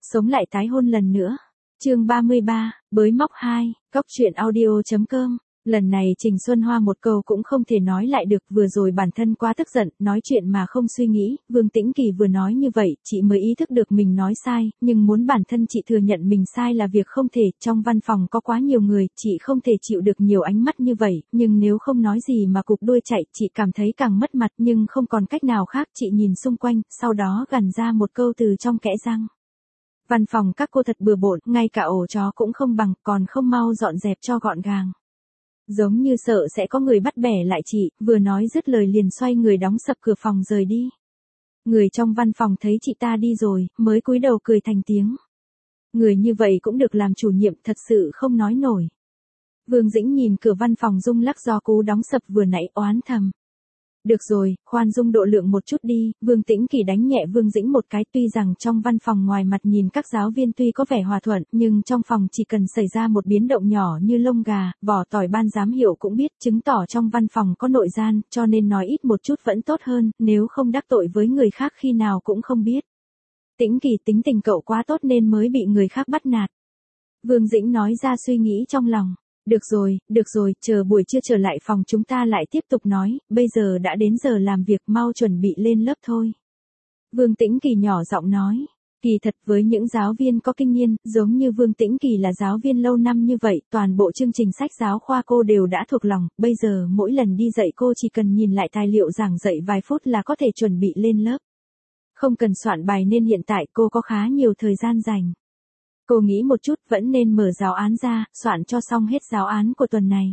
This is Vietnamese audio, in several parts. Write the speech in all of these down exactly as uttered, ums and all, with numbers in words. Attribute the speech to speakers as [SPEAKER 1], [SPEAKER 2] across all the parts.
[SPEAKER 1] Sống lại tái hôn lần nữa. Chương ba mươi ba, bới móc hai, cóc truyện audio chấm com. Lần này Trình Xuân Hoa một câu cũng không thể nói lại được, vừa rồi bản thân quá tức giận, nói chuyện mà không suy nghĩ, Vương Tĩnh Kỳ vừa nói như vậy, chị mới ý thức được mình nói sai, nhưng muốn bản thân chị thừa nhận mình sai là việc không thể, trong văn phòng có quá nhiều người, chị không thể chịu được nhiều ánh mắt như vậy, nhưng nếu không nói gì mà cụp đuôi chạy, chị cảm thấy càng mất mặt, nhưng không còn cách nào khác, chị nhìn xung quanh, sau đó gằn ra một câu từ trong kẽ răng. Văn phòng các cô thật bừa bộn, ngay cả ổ chó cũng không bằng, còn không mau dọn dẹp cho gọn gàng. Giống như sợ sẽ có người bắt bẻ lại chị, vừa nói dứt lời liền xoay người đóng sập cửa phòng rời đi. Người trong văn phòng thấy chị ta đi rồi, mới cúi đầu cười thành tiếng. Người như vậy cũng được làm chủ nhiệm, thật sự không nói nổi. Vương Dĩnh nhìn cửa văn phòng rung lắc do cú đóng sập vừa nãy, oán thầm. Được rồi, khoan dung độ lượng một chút đi, Vương Tĩnh Kỳ đánh nhẹ Vương Dĩnh một cái, tuy rằng trong văn phòng ngoài mặt nhìn các giáo viên tuy có vẻ hòa thuận, nhưng trong phòng chỉ cần xảy ra một biến động nhỏ như lông gà, vỏ tỏi ban giám hiệu cũng biết, chứng tỏ trong văn phòng có nội gian, cho nên nói ít một chút vẫn tốt hơn, nếu không đắc tội với người khác khi nào cũng không biết. Tĩnh Kỳ tính tình cậu quá tốt nên mới bị người khác bắt nạt. Vương Dĩnh nói ra suy nghĩ trong lòng. Được rồi, được rồi, chờ buổi trưa trở lại phòng chúng ta lại tiếp tục nói, bây giờ đã đến giờ làm việc, mau chuẩn bị lên lớp thôi. Vương Tĩnh Kỳ nhỏ giọng nói, kỳ thật với những giáo viên có kinh nghiệm, giống như Vương Tĩnh Kỳ là giáo viên lâu năm như vậy, toàn bộ chương trình sách giáo khoa cô đều đã thuộc lòng, bây giờ mỗi lần đi dạy cô chỉ cần nhìn lại tài liệu giảng dạy vài phút là có thể chuẩn bị lên lớp. Không cần soạn bài nên hiện tại cô có khá nhiều thời gian dành. Cô nghĩ một chút vẫn nên mở giáo án ra, soạn cho xong hết giáo án của tuần này.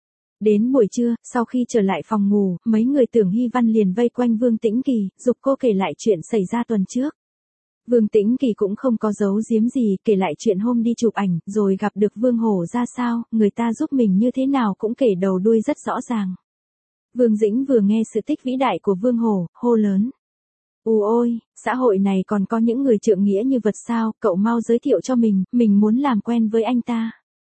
[SPEAKER 1] Đến buổi trưa, sau khi trở lại phòng ngủ, mấy người Tưởng Hy Văn liền vây quanh Vương Tĩnh Kỳ, giục cô kể lại chuyện xảy ra tuần trước. Vương Tĩnh Kỳ cũng không có giấu giếm gì, kể lại chuyện hôm đi chụp ảnh, rồi gặp được Vương Hổ ra sao, người ta giúp mình như thế nào cũng kể đầu đuôi rất rõ ràng. Vương Dĩnh vừa nghe sự tích vĩ đại của Vương Hổ, hô lớn. Ù ôi, xã hội này còn có những người trượng nghĩa như vật sao, cậu mau giới thiệu cho mình, mình muốn làm quen với anh ta.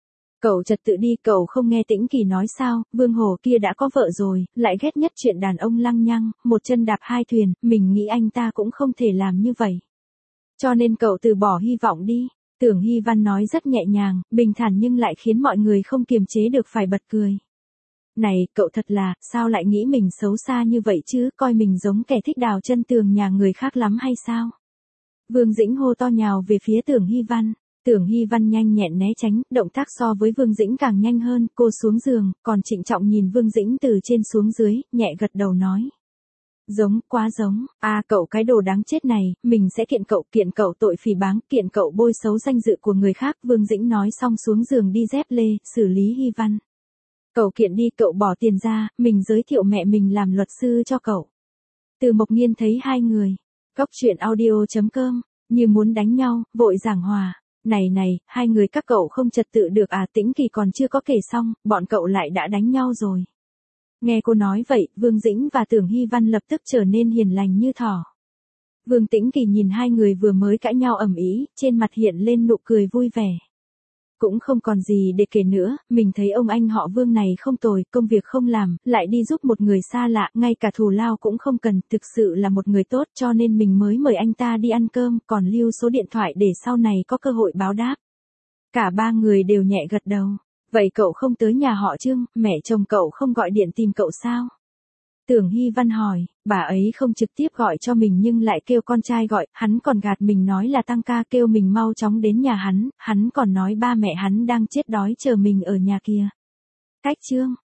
[SPEAKER 1] Cậu trật tự đi, cậu không nghe Tĩnh Kỳ nói sao, Vương Hổ kia đã có vợ rồi, lại ghét nhất chuyện đàn ông lăng nhăng, một chân đạp hai thuyền, mình nghĩ anh ta cũng không thể làm như vậy. Cho nên cậu từ bỏ hy vọng đi. Tưởng Hy Văn nói rất nhẹ nhàng, bình thản nhưng lại khiến mọi người không kiềm chế được phải bật cười. Này, cậu thật là, sao lại nghĩ mình xấu xa như vậy chứ, coi mình giống kẻ thích đào chân tường nhà người khác lắm hay sao? Vương Dĩnh hô to nhào về phía Tưởng Hy Văn. Tưởng Hy Văn nhanh nhẹn né tránh, động tác so với Vương Dĩnh càng nhanh hơn, cô xuống giường, còn trịnh trọng nhìn Vương Dĩnh từ trên xuống dưới, nhẹ gật đầu nói. Giống, quá giống, à cậu cái đồ đáng chết này, mình sẽ kiện cậu, kiện cậu tội phỉ báng, kiện cậu bôi xấu danh dự của người khác, Vương Dĩnh nói xong xuống giường đi dép lê, xử lý Hy Văn. Cậu kiện đi, cậu bỏ tiền ra, mình giới thiệu mẹ mình làm luật sư cho cậu. Từ Mộc Nghiên thấy hai người, cóc truyện audio chấm com, như muốn đánh nhau, vội giảng hòa. Này này, hai người các cậu không trật tự được à, Tĩnh Kỳ còn chưa có kể xong, bọn cậu lại đã đánh nhau rồi. Nghe cô nói vậy, Vương Dĩnh và Tưởng Hy Văn lập tức trở nên hiền lành như thỏ. Vương Tĩnh Kỳ nhìn hai người vừa mới cãi nhau ầm ĩ, trên mặt hiện lên nụ cười vui vẻ. Cũng không còn gì để kể nữa, mình thấy ông anh họ Vương này không tồi, công việc không làm, lại đi giúp một người xa lạ, ngay cả thù lao cũng không cần, thực sự là một người tốt cho nên mình mới mời anh ta đi ăn cơm, còn lưu số điện thoại để sau này có cơ hội báo đáp. Cả ba người đều nhẹ gật đầu. Vậy cậu không tới nhà họ Trương, mẹ chồng cậu không gọi điện tìm cậu sao? Tưởng Hy Văn hỏi, bà ấy không trực tiếp gọi cho mình nhưng lại kêu con trai gọi, hắn còn gạt mình nói là tăng ca kêu mình mau chóng đến nhà hắn, hắn còn nói ba mẹ hắn đang chết đói chờ mình ở nhà kia. Cách Trương,